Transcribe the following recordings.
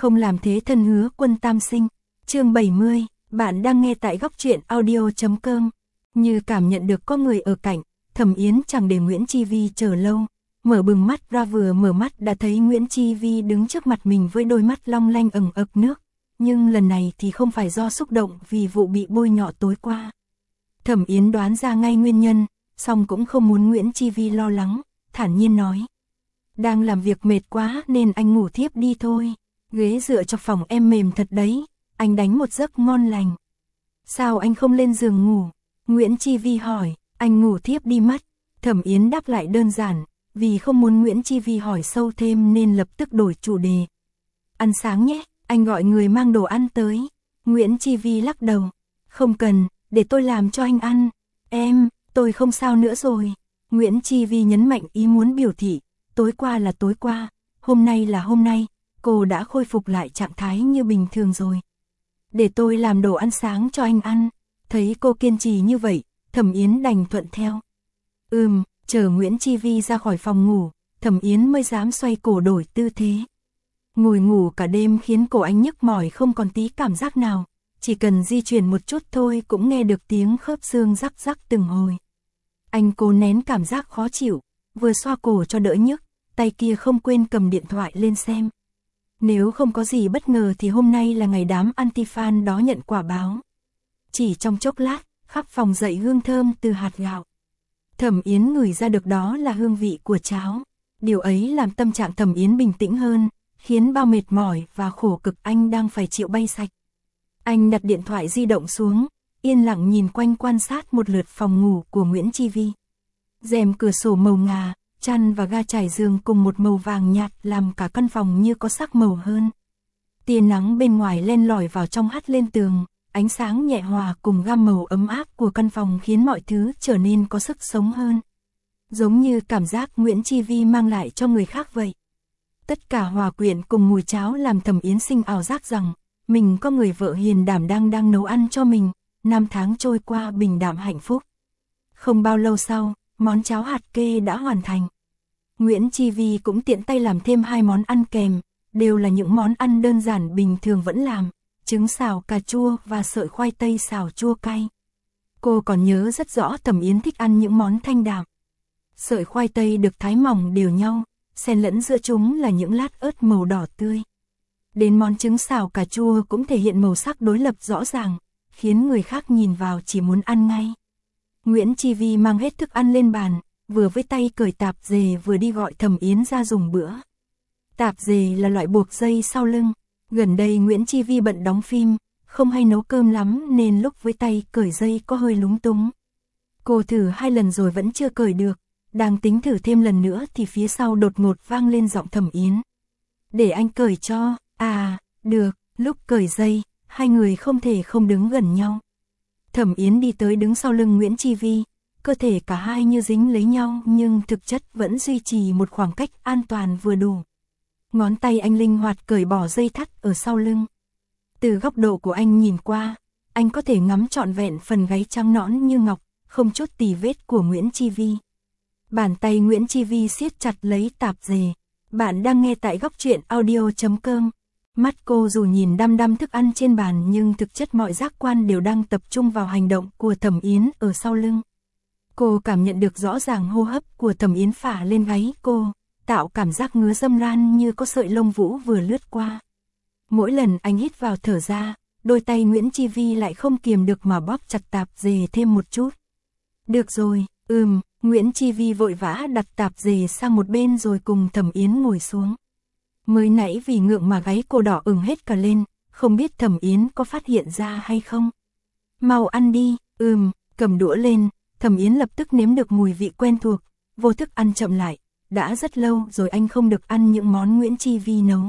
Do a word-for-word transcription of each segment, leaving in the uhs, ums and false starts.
Không làm thế thân hứa quân tam sinh. Chương bảy mươi, bạn đang nghe tại góc truyện audio.com. Như cảm nhận được có người ở cạnh, Thẩm Yến chẳng để Nguyễn Chi Vi chờ lâu. Mở bừng mắt ra, vừa mở mắt đã thấy Nguyễn Chi Vi đứng trước mặt mình với đôi mắt long lanh ẩn ực nước. Nhưng lần này thì không phải do xúc động vì vụ bị bôi nhọ tối qua. Thẩm Yến đoán ra ngay nguyên nhân, song cũng không muốn Nguyễn Chi Vi lo lắng, thản nhiên nói. Đang làm việc mệt quá nên anh ngủ thiếp đi thôi. Ghế dựa cho phòng em mềm thật đấy, anh đánh một giấc ngon lành. Sao anh không lên giường ngủ? Nguyễn Chi Vi hỏi. Anh ngủ thiếp đi mất. Thẩm Yến đáp lại đơn giản, vì không muốn Nguyễn Chi Vi hỏi sâu thêm nên lập tức đổi chủ đề. Ăn sáng nhé, anh gọi người mang đồ ăn tới. Nguyễn Chi Vi lắc đầu. Không cần, để tôi làm cho anh ăn. Em, tôi không sao nữa rồi. Nguyễn Chi Vi nhấn mạnh ý muốn biểu thị, tối qua là tối qua, hôm nay là hôm nay, cô đã khôi phục lại trạng thái như bình thường rồi. Để tôi làm đồ ăn sáng cho anh ăn. Thấy cô kiên trì như vậy, Thẩm Yến đành thuận theo. Ừm, chờ Nguyễn Chi Vi ra khỏi phòng ngủ, Thẩm Yến mới dám xoay cổ đổi tư thế. Ngồi ngủ cả đêm khiến cổ anh nhức mỏi không còn tí cảm giác nào, chỉ cần di chuyển một chút thôi cũng nghe được tiếng khớp xương rắc rắc từng hồi. Anh cố nén cảm giác khó chịu, vừa xoa cổ cho đỡ nhức, tay kia không quên cầm điện thoại lên xem. Nếu không có gì bất ngờ thì hôm nay là ngày đám anti-fan đó nhận quả báo. Chỉ trong chốc lát, khắp phòng dậy hương thơm từ hạt gạo. Thẩm Yến ngửi ra được đó là hương vị của cháo. Điều ấy làm tâm trạng Thẩm Yến bình tĩnh hơn, khiến bao mệt mỏi và khổ cực anh đang phải chịu bay sạch. Anh đặt điện thoại di động xuống, yên lặng nhìn quanh quan sát một lượt phòng ngủ của Nguyễn Chi Vi. Rèm cửa sổ màu ngà, chăn và ga trải giường cùng một màu vàng nhạt làm cả căn phòng như có sắc màu hơn. Tia nắng bên ngoài len lỏi vào trong hắt lên tường, ánh sáng nhẹ hòa cùng gam màu ấm áp của căn phòng khiến mọi thứ trở nên có sức sống hơn. Giống như cảm giác Nguyễn Chi Vi mang lại cho người khác vậy. Tất cả hòa quyện cùng mùi cháo làm Thẩm Yến sinh ảo giác rằng mình có người vợ hiền đảm đang đang nấu ăn cho mình, năm tháng trôi qua bình đạm hạnh phúc. Không bao lâu sau, món cháo hạt kê đã hoàn thành. Nguyễn Chi Vi cũng tiện tay làm thêm hai món ăn kèm, đều là những món ăn đơn giản bình thường vẫn làm, trứng xào cà chua và sợi khoai tây xào chua cay. Cô còn nhớ rất rõ Thẩm Yến thích ăn những món thanh đạm. Sợi khoai tây được thái mỏng đều nhau, xen lẫn giữa chúng là những lát ớt màu đỏ tươi. Đến món trứng xào cà chua cũng thể hiện màu sắc đối lập rõ ràng, khiến người khác nhìn vào chỉ muốn ăn ngay. Nguyễn Chi Vi mang hết thức ăn lên bàn, vừa với tay cởi tạp dề vừa đi gọi Thẩm Yến ra dùng bữa. Tạp dề là loại buộc dây sau lưng. Gần đây Nguyễn Chi Vi bận đóng phim, không hay nấu cơm lắm nên lúc với tay cởi dây có hơi lúng túng. Cô thử hai lần rồi vẫn chưa cởi được, đang tính thử thêm lần nữa thì phía sau đột ngột vang lên giọng Thẩm Yến. Để anh cởi cho. À, được. Lúc cởi dây, hai người không thể không đứng gần nhau. Thẩm Yến đi tới đứng sau lưng Nguyễn Chi Vi, cơ thể cả hai như dính lấy nhau nhưng thực chất vẫn duy trì một khoảng cách an toàn vừa đủ. Ngón tay anh linh hoạt cởi bỏ dây thắt ở sau lưng. Từ góc độ của anh nhìn qua, anh có thể ngắm trọn vẹn phần gáy trắng nõn như ngọc, không chút tì vết của Nguyễn Chi Vi. Bàn tay Nguyễn Chi Vi siết chặt lấy tạp dề. Bạn đang nghe tại góc truyện audio.com. Mắt cô dù nhìn đăm đăm thức ăn trên bàn nhưng thực chất mọi giác quan đều đang tập trung vào hành động của Thẩm Yến ở sau lưng. Cô cảm nhận được rõ ràng hô hấp của Thẩm Yến phả lên gáy cô, tạo cảm giác ngứa râm ran như có sợi lông vũ vừa lướt qua. Mỗi lần anh hít vào thở ra, đôi tay Nguyễn Chi Vi lại không kiềm được mà bóp chặt tạp dề thêm một chút. Được rồi, ừm, Nguyễn Chi Vi vội vã đặt tạp dề sang một bên rồi cùng Thẩm Yến ngồi xuống. Mới nãy vì ngượng mà gáy cô đỏ ửng hết cả lên, không biết Thẩm Yến có phát hiện ra hay không. Mau ăn đi. Ừm, cầm đũa lên, Thẩm Yến lập tức nếm được mùi vị quen thuộc, vô thức ăn chậm lại. Đã rất lâu rồi anh không được ăn những món Nguyễn Chi Vi nấu.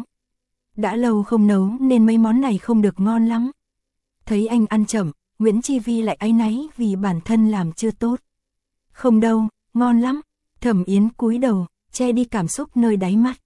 Đã lâu không nấu nên mấy món này không được ngon lắm. Thấy anh ăn chậm, Nguyễn Chi Vi lại áy náy vì bản thân làm chưa tốt. Không đâu, ngon lắm. Thẩm Yến cúi đầu, che đi cảm xúc nơi đáy mắt.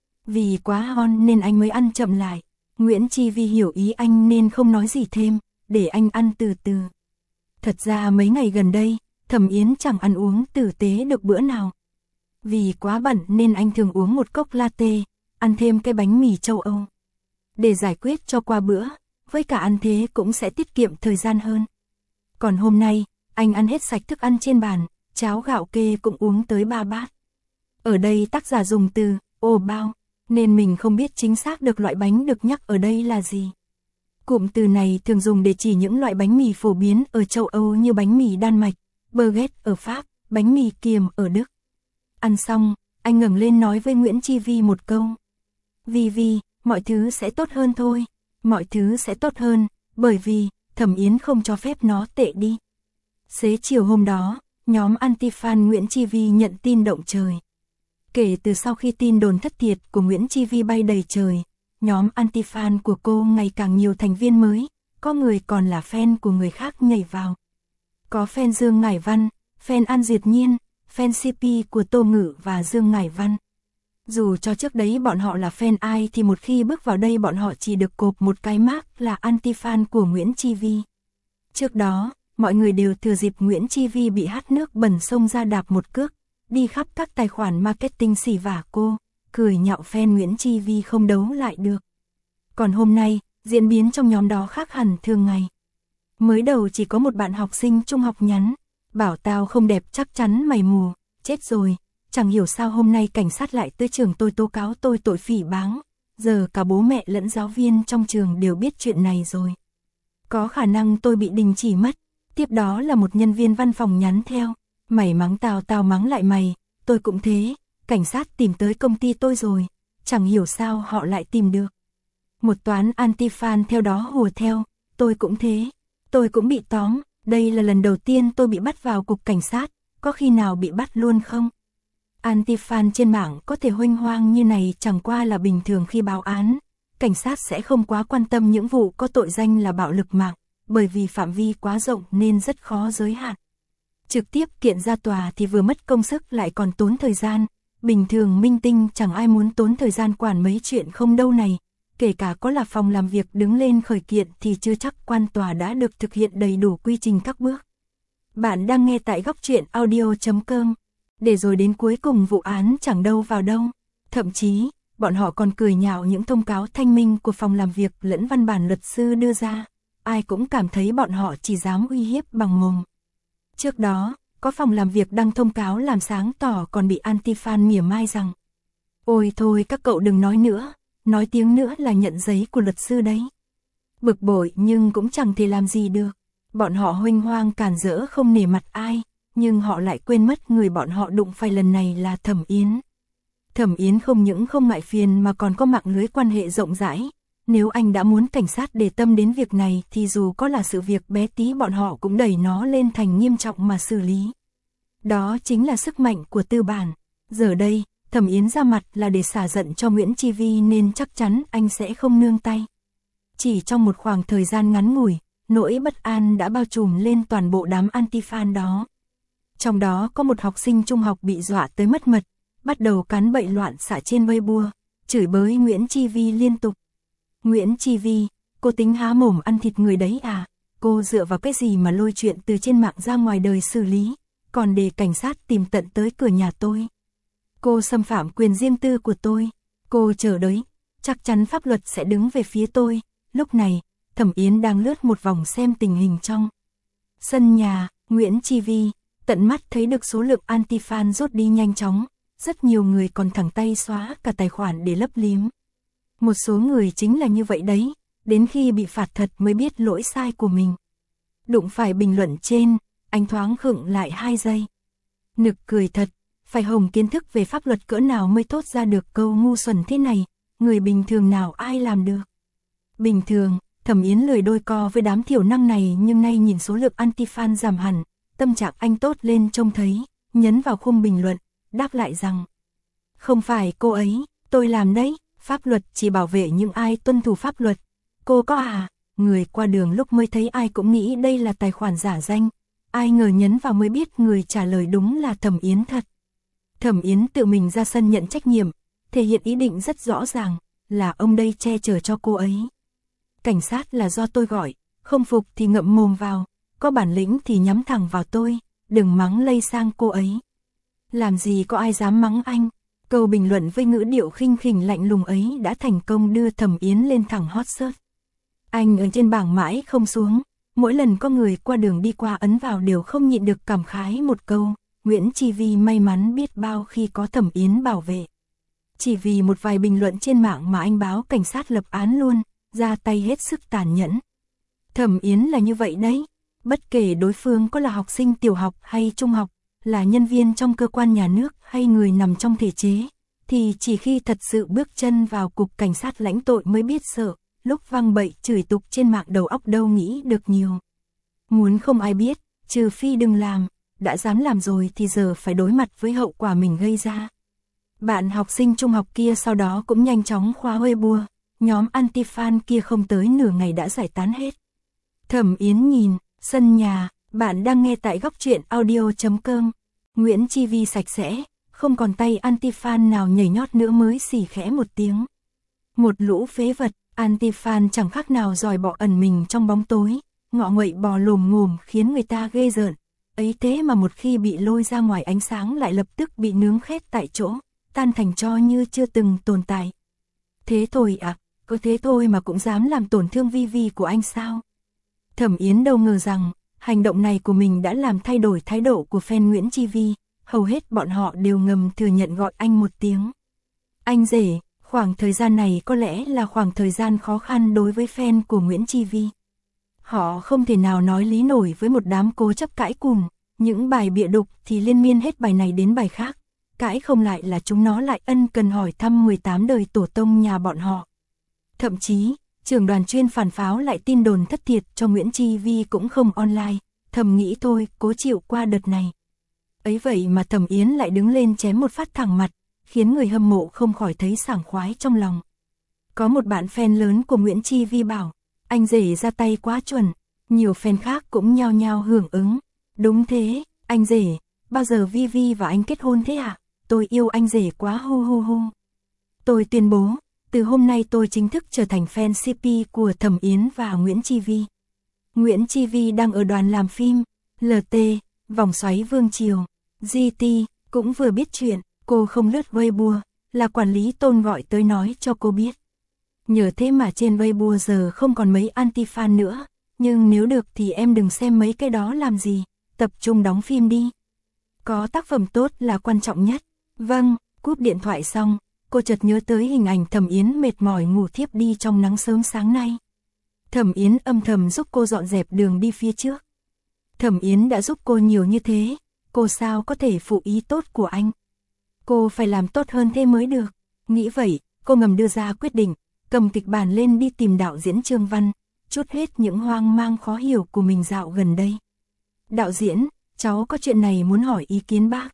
Vì quá ngon nên anh mới ăn chậm lại. Nguyễn Chi Vi hiểu ý anh nên không nói gì thêm, để anh ăn từ từ. Thật ra mấy ngày gần đây, Thẩm Yến chẳng ăn uống tử tế được bữa nào. Vì quá bận nên anh thường uống một cốc latte, ăn thêm cái bánh mì châu Âu. để giải quyết cho qua bữa, với cả ăn thế cũng sẽ tiết kiệm thời gian hơn. Còn hôm nay, anh ăn hết sạch thức ăn trên bàn, cháo gạo kê cũng uống tới ba bát. Ở đây tác giả dùng từ ồ bao, nên mình không biết chính xác được loại bánh được nhắc ở đây là gì. Cụm từ này thường dùng để chỉ những loại bánh mì phổ biến ở châu Âu như bánh mì Đan Mạch, baguette ở Pháp, bánh mì kiềm ở Đức. Ăn xong, anh ngẩng lên nói với Nguyễn Chi Vi một câu. Vi Vi, mọi thứ sẽ tốt hơn thôi, mọi thứ sẽ tốt hơn, bởi vì Thẩm Yến không cho phép nó tệ đi. Xế chiều hôm đó, nhóm anti-fan Nguyễn Chi Vi nhận tin động trời. Kể từ sau khi tin đồn thất thiệt của Nguyễn Chi Vi bay đầy trời, nhóm anti-fan của cô ngày càng nhiều thành viên mới, có người còn là fan của người khác nhảy vào. Có fan Dương Ngải Văn, fan An Diệt Nhiên, fan xê pê của Tô Ngự và Dương Ngải Văn. Dù cho trước đấy bọn họ là fan ai thì một khi bước vào đây bọn họ chỉ được cộp một cái mác là anti-fan của Nguyễn Chi Vi. Trước đó, mọi người đều thừa dịp Nguyễn Chi Vi bị hắt nước bẩn xông ra đạp một cước, đi khắp các tài khoản marketing xỉ vả cô, cười nhạo fan Nguyễn Chi Vi không đấu lại được. Còn hôm nay, diễn biến trong nhóm đó khác hẳn thường ngày. Mới đầu chỉ có một bạn học sinh trung học nhắn, bảo tao không đẹp chắc chắn mày mù, chết rồi, chẳng hiểu sao hôm nay cảnh sát lại tới trường tôi tố cáo tôi tội phỉ báng, giờ cả bố mẹ lẫn giáo viên trong trường đều biết chuyện này rồi. Có khả năng tôi bị đình chỉ mất. Tiếp đó là một nhân viên văn phòng nhắn theo, mày mắng tao tao mắng lại mày, tôi cũng thế, cảnh sát tìm tới công ty tôi rồi, chẳng hiểu sao họ lại tìm được. Một toán anti-fan theo đó hùa theo, tôi cũng thế, tôi cũng bị tóm, đây là lần đầu tiên tôi bị bắt vào cục cảnh sát, có khi nào bị bắt luôn không? Anti-fan trên mạng có thể huênh hoang như này chẳng qua là bình thường khi báo án, cảnh sát sẽ không quá quan tâm những vụ có tội danh là bạo lực mạng, bởi vì phạm vi quá rộng nên rất khó giới hạn. Trực tiếp kiện ra tòa thì vừa mất công sức lại còn tốn thời gian, bình thường minh tinh chẳng ai muốn tốn thời gian quản mấy chuyện không đâu này, kể cả có là phòng làm việc đứng lên khởi kiện thì chưa chắc quan tòa đã được thực hiện đầy đủ quy trình các bước. Bạn đang nghe tại góc truyện audio chấm com, để rồi đến cuối cùng vụ án chẳng đâu vào đâu, thậm chí, bọn họ còn cười nhạo những thông cáo thanh minh của phòng làm việc lẫn văn bản luật sư đưa ra. Ai cũng cảm thấy bọn họ chỉ dám uy hiếp bằng mồm. Trước đó, có phòng làm việc đăng thông cáo làm sáng tỏ còn bị anti-fan mỉa mai rằng ôi thôi các cậu đừng nói nữa, nói tiếng nữa là nhận giấy của luật sư đấy. Bực bội nhưng cũng chẳng thể làm gì được. Bọn họ huênh hoang cản rỡ không nể mặt ai, nhưng họ lại quên mất người bọn họ đụng phải lần này là Thẩm Yến. Thẩm Yến không những không ngại phiền mà còn có mạng lưới quan hệ rộng rãi. Nếu anh đã muốn cảnh sát để tâm đến việc này thì dù có là sự việc bé tí bọn họ cũng đẩy nó lên thành nghiêm trọng mà xử lý. Đó chính là sức mạnh của tư bản. Giờ đây, Thẩm Yến ra mặt là để xả giận cho Nguyễn Chi Vi nên chắc chắn anh sẽ không nương tay. Chỉ trong một khoảng thời gian ngắn ngủi, nỗi bất an đã bao trùm lên toàn bộ đám anti-fan đó. Trong đó có một học sinh trung học bị dọa tới mất mật, bắt đầu cắn bậy loạn xạ trên Weibo, chửi bới Nguyễn Chi Vi liên tục. Nguyễn Chi Vi, cô tính há mồm ăn thịt người đấy à? Cô dựa vào cái gì mà lôi chuyện từ trên mạng ra ngoài đời xử lý, còn để cảnh sát tìm tận tới cửa nhà tôi? Cô xâm phạm quyền riêng tư của tôi. Cô chờ đấy, chắc chắn pháp luật sẽ đứng về phía tôi. Lúc này, Thẩm Yến đang lướt một vòng xem tình hình trong sân nhà. Nguyễn Chi Vi tận mắt thấy được số lượng anti-fan rút đi nhanh chóng, rất nhiều người còn thẳng tay xóa cả tài khoản để lấp liếm. Một số người chính là như vậy đấy, đến khi bị phạt thật mới biết lỗi sai của mình. Đụng phải bình luận trên, anh thoáng khựng lại hai giây. Nực cười thật, phải hồng kiến thức về pháp luật cỡ nào mới thốt ra được câu ngu xuẩn thế này, người bình thường nào ai làm được. Bình thường, Thẩm Yến lười đôi co với đám thiểu năng này nhưng nay nhìn số lượng anti-fan giảm hẳn, tâm trạng anh tốt lên trông thấy, nhấn vào khung bình luận, đáp lại rằng không phải cô ấy, tôi làm đấy. Pháp luật chỉ bảo vệ những ai tuân thủ pháp luật. Cô có à? Người qua đường lúc mới thấy ai cũng nghĩ đây là tài khoản giả danh. Ai ngờ nhấn vào mới biết người trả lời đúng là Thẩm Yến thật. Thẩm Yến tự mình ra sân nhận trách nhiệm, thể hiện ý định rất rõ ràng, là ông đây che chở cho cô ấy. Cảnh sát là do tôi gọi, không phục thì ngậm mồm vào, có bản lĩnh thì nhắm thẳng vào tôi, đừng mắng lây sang cô ấy. Làm gì có ai dám mắng anh. Câu bình luận với ngữ điệu khinh khỉnh lạnh lùng ấy đã thành công đưa Thẩm Yến lên thẳng hot search. Anh ở trên bảng mãi không xuống, mỗi lần có người qua đường đi qua ấn vào đều không nhịn được cảm khái một câu, Nguyễn Chi Vi may mắn biết bao khi có Thẩm Yến bảo vệ. Chỉ vì một vài bình luận trên mạng mà anh báo cảnh sát lập án luôn, ra tay hết sức tàn nhẫn. Thẩm Yến là như vậy đấy, bất kể đối phương có là học sinh tiểu học hay trung học, là nhân viên trong cơ quan nhà nước hay người nằm trong thể chế, thì chỉ khi thật sự bước chân vào cục cảnh sát lãnh tội mới biết sợ, lúc văng bậy chửi tục trên mạng đầu óc đâu nghĩ được nhiều. Muốn không ai biết, trừ phi đừng làm, đã dám làm rồi thì giờ phải đối mặt với hậu quả mình gây ra. Bạn học sinh trung học kia sau đó cũng nhanh chóng khóa Weibo, nhóm anti-fan kia không tới nửa ngày đã giải tán hết. Thẩm Yến nhìn, sân nhà, bạn đang nghe tại góc truyện audio chấm com. Nguyễn Chi Vi sạch sẽ, không còn tay anti-fan nào nhảy nhót nữa mới xỉ khẽ một tiếng. Một lũ phế vật, anti-fan chẳng khác nào dòi bọ ẩn mình trong bóng tối, ngọ nguậy bò lồm ngồm khiến người ta ghê rợn. Ấy thế mà một khi bị lôi ra ngoài ánh sáng lại lập tức bị nướng khét tại chỗ, tan thành tro như chưa từng tồn tại. Thế thôi à, có thế thôi mà cũng dám làm tổn thương Vi Vi của anh sao? Thẩm Yến đâu ngờ rằng, hành động này của mình đã làm thay đổi thái độ của fan Nguyễn Chi Vi, hầu hết bọn họ đều ngầm thừa nhận gọi anh một tiếng. Anh rể, khoảng thời gian này có lẽ là khoảng thời gian khó khăn đối với fan của Nguyễn Chi Vi. Họ không thể nào nói lý nổi với một đám cố chấp cãi cùn, những bài bịa đục thì liên miên hết bài này đến bài khác, cãi không lại là chúng nó lại ân cần hỏi thăm mười tám đời tổ tông nhà bọn họ. Thậm chí, trưởng đoàn chuyên phản pháo lại tin đồn thất thiệt cho Nguyễn Chi Vi cũng không online, thầm nghĩ thôi, cố chịu qua đợt này. Ấy vậy mà Thẩm Yến lại đứng lên chém một phát thẳng mặt, khiến người hâm mộ không khỏi thấy sảng khoái trong lòng. Có một bạn fan lớn của Nguyễn Chi Vi bảo, anh rể ra tay quá chuẩn, nhiều fan khác cũng nhao nhao hưởng ứng. Đúng thế, anh rể, bao giờ Vi Vi và anh kết hôn thế ạ? À? Tôi yêu anh rể quá hu hu hu. Tôi tuyên bố, từ hôm nay tôi chính thức trở thành fan xê pê của Thẩm Yến và Nguyễn Chi Vi. Nguyễn Chi Vi đang ở đoàn làm phim, lờ tê, Vòng Xoáy Vương Triều, giê tê, cũng vừa biết chuyện, cô không lướt Weibo, là quản lý Tôn gọi tới nói cho cô biết. Nhờ thế mà trên Weibo giờ không còn mấy anti-fan nữa, nhưng nếu được thì em đừng xem mấy cái đó làm gì, tập trung đóng phim đi. Có tác phẩm tốt là quan trọng nhất. Vâng, cúp điện thoại xong, cô chợt nhớ tới hình ảnh Thẩm Yến mệt mỏi ngủ thiếp đi trong nắng sớm sáng nay. Thẩm Yến âm thầm giúp cô dọn dẹp đường đi phía trước. Thẩm Yến đã giúp cô nhiều như thế, cô sao có thể phụ ý tốt của anh. Cô phải làm tốt hơn thế mới được. Nghĩ vậy, cô ngầm đưa ra quyết định, cầm kịch bản lên đi tìm đạo diễn Trương Văn, trút hết những hoang mang khó hiểu của mình dạo gần đây. Đạo diễn, cháu có chuyện này muốn hỏi ý kiến bác.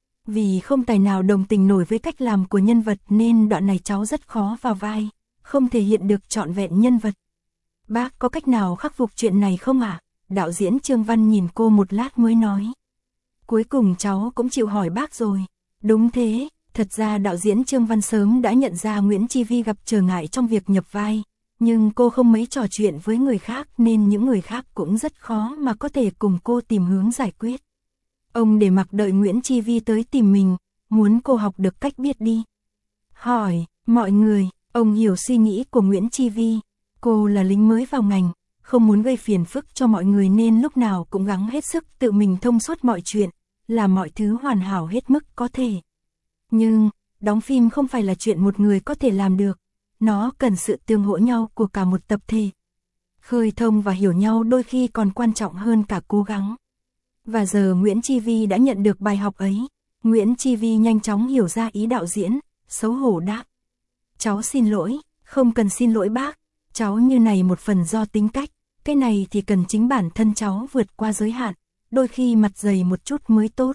Vì không tài nào đồng tình nổi với cách làm của nhân vật nên đoạn này cháu rất khó vào vai, không thể hiện được trọn vẹn nhân vật. Bác có cách nào khắc phục chuyện này không ạ? À? Đạo diễn Trương Văn nhìn cô một lát mới nói. Cuối cùng cháu cũng chịu hỏi bác rồi. Đúng thế, thật ra đạo diễn Trương Văn sớm đã nhận ra Nguyễn Chi Vi gặp trở ngại trong việc nhập vai, nhưng cô không mấy trò chuyện với người khác nên những người khác cũng rất khó mà có thể cùng cô tìm hướng giải quyết. Ông để mặc đợi Nguyễn Chi Vi tới tìm mình, muốn cô học được cách biết đi. Hỏi, mọi người, ông hiểu suy nghĩ của Nguyễn Chi Vi. Cô là lính mới vào ngành, không muốn gây phiền phức cho mọi người nên lúc nào cũng gắng hết sức tự mình thông suốt mọi chuyện, làm mọi thứ hoàn hảo hết mức có thể. Nhưng, đóng phim không phải là chuyện một người có thể làm được, nó cần sự tương hỗ nhau của cả một tập thể. Khơi thông và hiểu nhau đôi khi còn quan trọng hơn cả cố gắng. Và giờ Nguyễn Chi Vi đã nhận được bài học ấy. Nguyễn Chi Vi nhanh chóng hiểu ra ý đạo diễn, xấu hổ đáp. Cháu xin lỗi, không cần xin lỗi bác, cháu như này một phần do tính cách, cái này thì cần chính bản thân cháu vượt qua giới hạn, đôi khi mặt dày một chút mới tốt.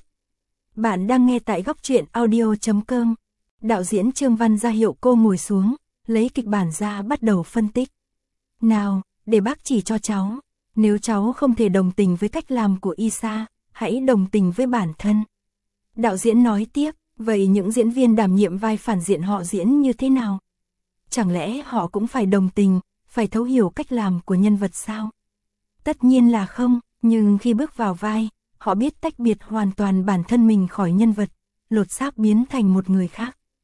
Bạn đang nghe tại góc truyện audio chấm com. Đạo diễn Trương Văn ra hiệu cô ngồi xuống, lấy kịch bản ra bắt đầu phân tích. Nào, để bác chỉ cho cháu. Nếu cháu không thể đồng tình với cách làm của Isa, hãy đồng tình với bản thân. Đạo diễn nói tiếp, vậy những diễn viên đảm nhiệm vai phản diện họ diễn như thế nào? Chẳng lẽ họ cũng phải đồng tình, phải thấu hiểu cách làm của nhân vật sao? Tất nhiên là không, nhưng khi bước vào vai, họ biết tách biệt hoàn toàn bản thân mình khỏi nhân vật, lột xác biến thành một người khác.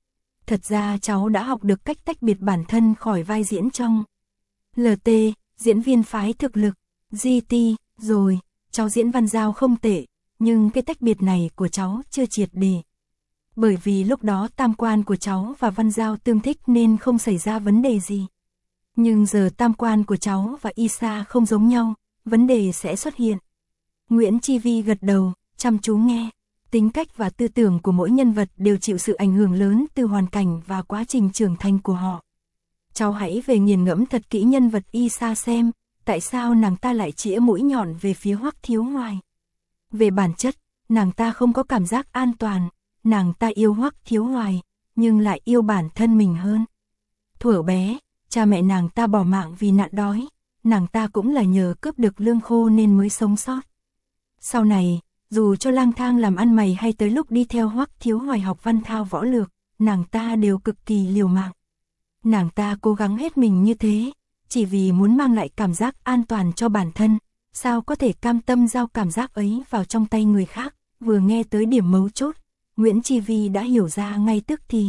thật ra cháu đã học được cách tách biệt bản thân khỏi vai diễn trong lờ tê, diễn viên phái thực lực, giê tê, rồi, cháu diễn Văn Giao không tệ, nhưng cái tách biệt này của cháu chưa triệt để. Bởi vì lúc đó tam quan của cháu và Văn Giao tương thích nên không xảy ra vấn đề gì. Nhưng giờ tam quan của cháu và Isa không giống nhau, vấn đề sẽ xuất hiện. Nguyễn Chi Vi gật đầu, chăm chú nghe. Tính cách và tư tưởng của mỗi nhân vật đều chịu sự ảnh hưởng lớn từ hoàn cảnh và quá trình trưởng thành của họ. Cháu hãy về nghiền ngẫm thật kỹ nhân vật Isa xem, tại sao nàng ta lại chĩa mũi nhọn về phía Hoắc Thiếu Hoài. Về bản chất, nàng ta không có cảm giác an toàn, nàng ta yêu Hoắc Thiếu Hoài, nhưng lại yêu bản thân mình hơn. Thuở bé, cha mẹ nàng ta bỏ mạng vì nạn đói, nàng ta cũng là nhờ cướp được lương khô nên mới sống sót. Sau này, dù cho lang thang làm ăn mày hay tới lúc đi theo Hoắc Thiếu Hoài học văn thao võ lược, nàng ta đều cực kỳ liều mạng. Nàng ta cố gắng hết mình như thế, chỉ vì muốn mang lại cảm giác an toàn cho bản thân, sao có thể cam tâm giao cảm giác ấy vào trong tay người khác. Vừa nghe tới điểm mấu chốt, Nguyễn Chi Vi đã hiểu ra ngay tức thì.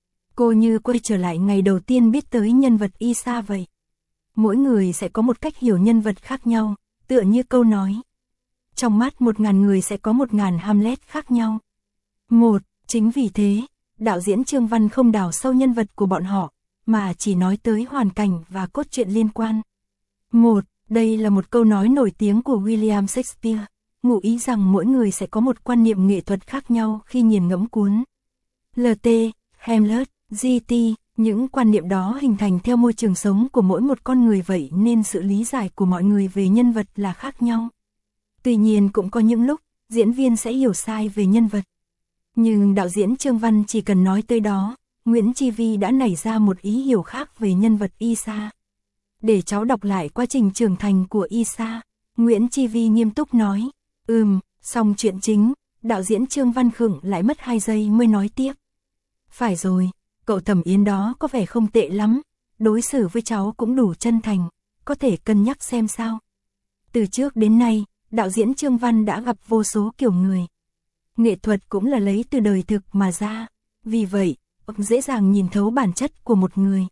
Cô như quay trở lại ngày đầu tiên biết tới nhân vật Isa vậy. Mỗi người sẽ có một cách hiểu nhân vật khác nhau, tựa như câu nói. Trong mắt một ngàn người sẽ có một ngàn Hamlet khác nhau. Một, chính vì thế, đạo diễn Trương Văn không đào sâu nhân vật của bọn họ, mà chỉ nói tới hoàn cảnh và cốt truyện liên quan. Một, đây là một câu nói nổi tiếng của William Shakespeare, ngụ ý rằng mỗi người sẽ có một quan niệm nghệ thuật khác nhau khi nghiền ngẫm cuốn lờ tê, Hamlet, giê tê, những quan niệm đó hình thành theo môi trường sống của mỗi một con người vậy nên sự lý giải của mọi người về nhân vật là khác nhau. Tuy nhiên cũng có những lúc, diễn viên sẽ hiểu sai về nhân vật. Nhưng đạo diễn Trương Văn chỉ cần nói tới đó, Nguyễn Chi Vi đã nảy ra một ý hiểu khác về nhân vật Isa. Để cháu đọc lại quá trình trưởng thành của Isa, Nguyễn Chi Vi nghiêm túc nói, ừm, xong chuyện chính, đạo diễn Trương Văn khựng lại mất hai giây mới nói tiếp. Phải rồi, cậu Thẩm Yến đó có vẻ không tệ lắm, đối xử với cháu cũng đủ chân thành, có thể cân nhắc xem sao. Từ trước đến nay, đạo diễn Trương Văn đã gặp vô số kiểu người. Nghệ thuật cũng là lấy từ đời thực mà ra, vì vậy, ông dễ dàng nhìn thấu bản chất của một người.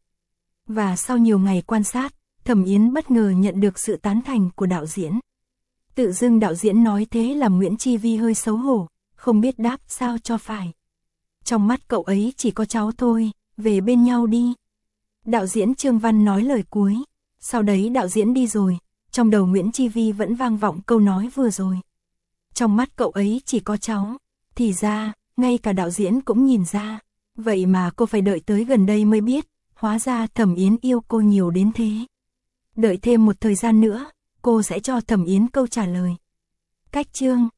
Và sau nhiều ngày quan sát, Thẩm Yến bất ngờ nhận được sự tán thành của đạo diễn. Tự dưng đạo diễn nói thế làm Nguyễn Chi Vi hơi xấu hổ, không biết đáp sao cho phải. Trong mắt cậu ấy chỉ có cháu thôi, về bên nhau đi. Đạo diễn Trương Văn nói lời cuối, sau đấy đạo diễn đi rồi, trong đầu Nguyễn Chi Vi vẫn vang vọng câu nói vừa rồi. Trong mắt cậu ấy chỉ có cháu, thì ra, ngay cả đạo diễn cũng nhìn ra, vậy mà cô phải đợi tới gần đây mới biết, hóa ra Thẩm Yến yêu cô nhiều đến thế. Đợi thêm một thời gian nữa, cô sẽ cho Thẩm Yến câu trả lời. Cách chương